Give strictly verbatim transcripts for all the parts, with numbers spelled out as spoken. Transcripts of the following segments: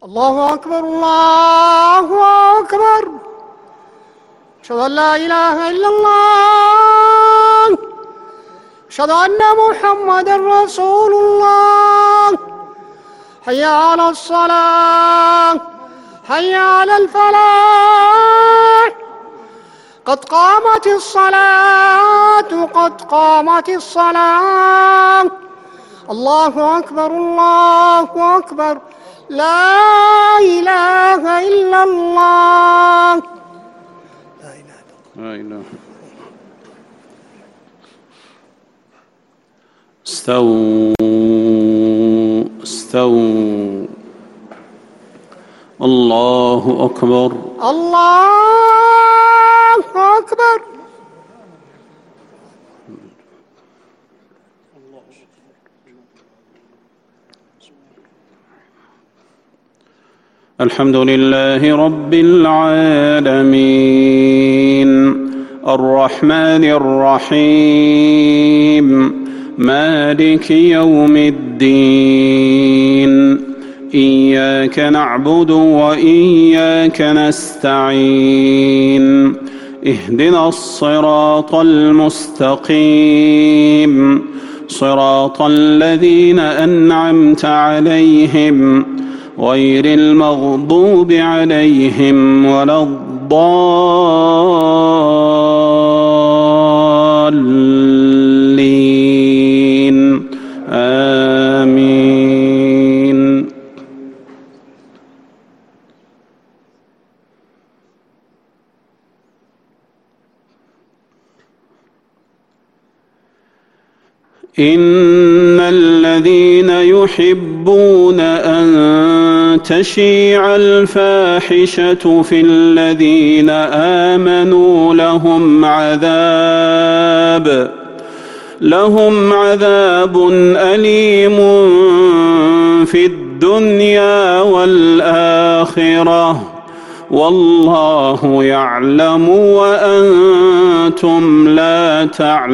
الله أكبر الله أكبر. أشهد أن لا إله إلا الله. أشهد أن محمدًا رسول الله. حي على الصلاة حي على الفلاح. قد قامت الصلاة قد قامت الصلاة. الله أكبر الله أكبر. لا إله إلا الله. لا إله إلا الله. استووا استووا. الله أكبر الله أكبر. الحمد لله رب العالمين الرحمن الرحيم مالك يوم الدين إياك نعبد وإياك نستعين اهدنا الصراط المستقيم صراط الذين أنعمت عليهم غير المغضوب عليهم ولا الضالين آمين. إن الذين يحبون أن تشيع الفاحشة في الذين آمنوا لهم عذاب لهم عذاب أليم في الدنيا والآخرة والله يعلم وأنتم لا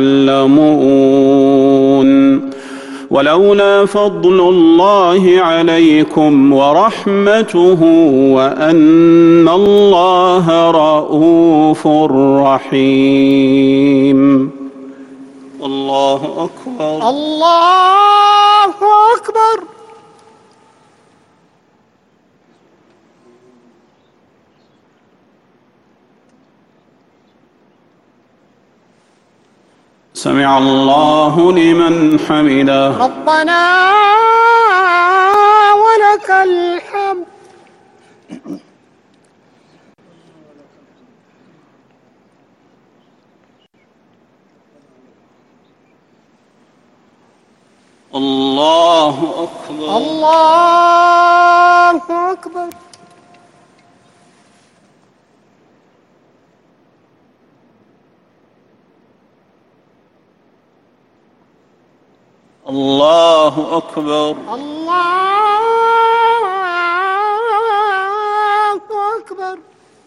تعلمون. ولولا فضل الله عليكم ورحمته وأن الله رؤوف رحيم. الله أكبر الله أكبر. سمع الله لمن حمده. ربنا ولك الحمد. الله أكبر الله أكبر. الله أكبر الله أكبر.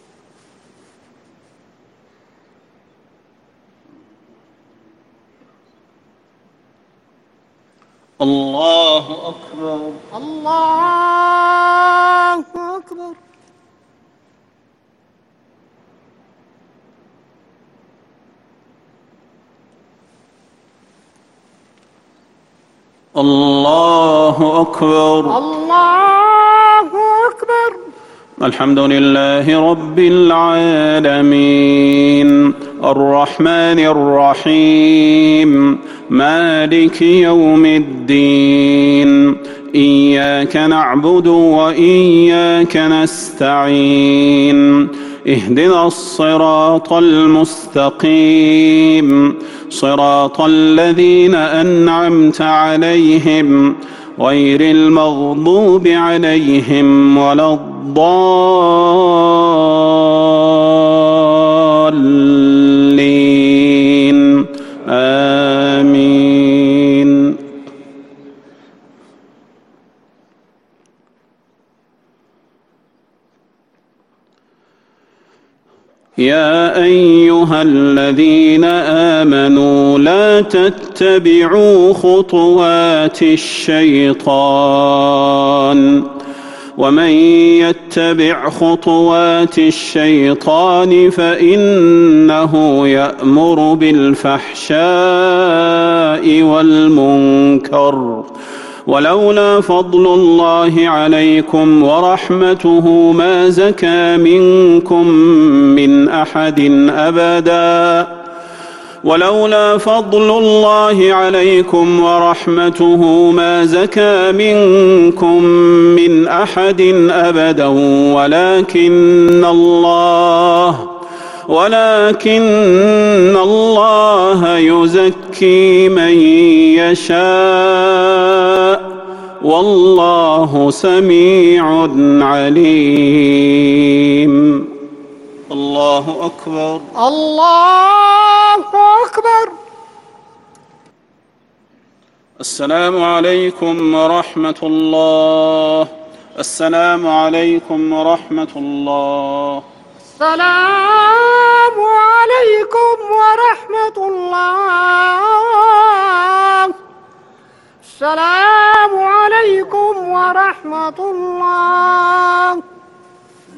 الله أكبر الله أكبر. الله أكبر الله أكبر. الحمد لله رب العالمين الرحمن الرحيم مالك يوم الدين إياك نعبد وإياك نستعين اهدنا الصراط المستقيم صراط الذين أنعمت عليهم غير المغضوب عليهم ولا الضالين آمين. يا أيها الذين آمنوا لا تتبعوا خطوات الشيطان ومن يتبع خطوات الشيطان فإنه يأمر بالفحشاء والمنكر ولولا فضل الله عليكم ورحمته ما زكى منكم من أحد أبدا ولولا فضل الله عليكم ورحمته ما زكى منكم من أحد أبدا ولكن الله ولكن الله يزكي من يشاء والله سميع عليم. الله أكبر. الله أكبر. السلام عليكم ورحمة الله. السلام عليكم ورحمة الله. السلام عليكم ورحمة الله. السلام عليكم ورحمة الله.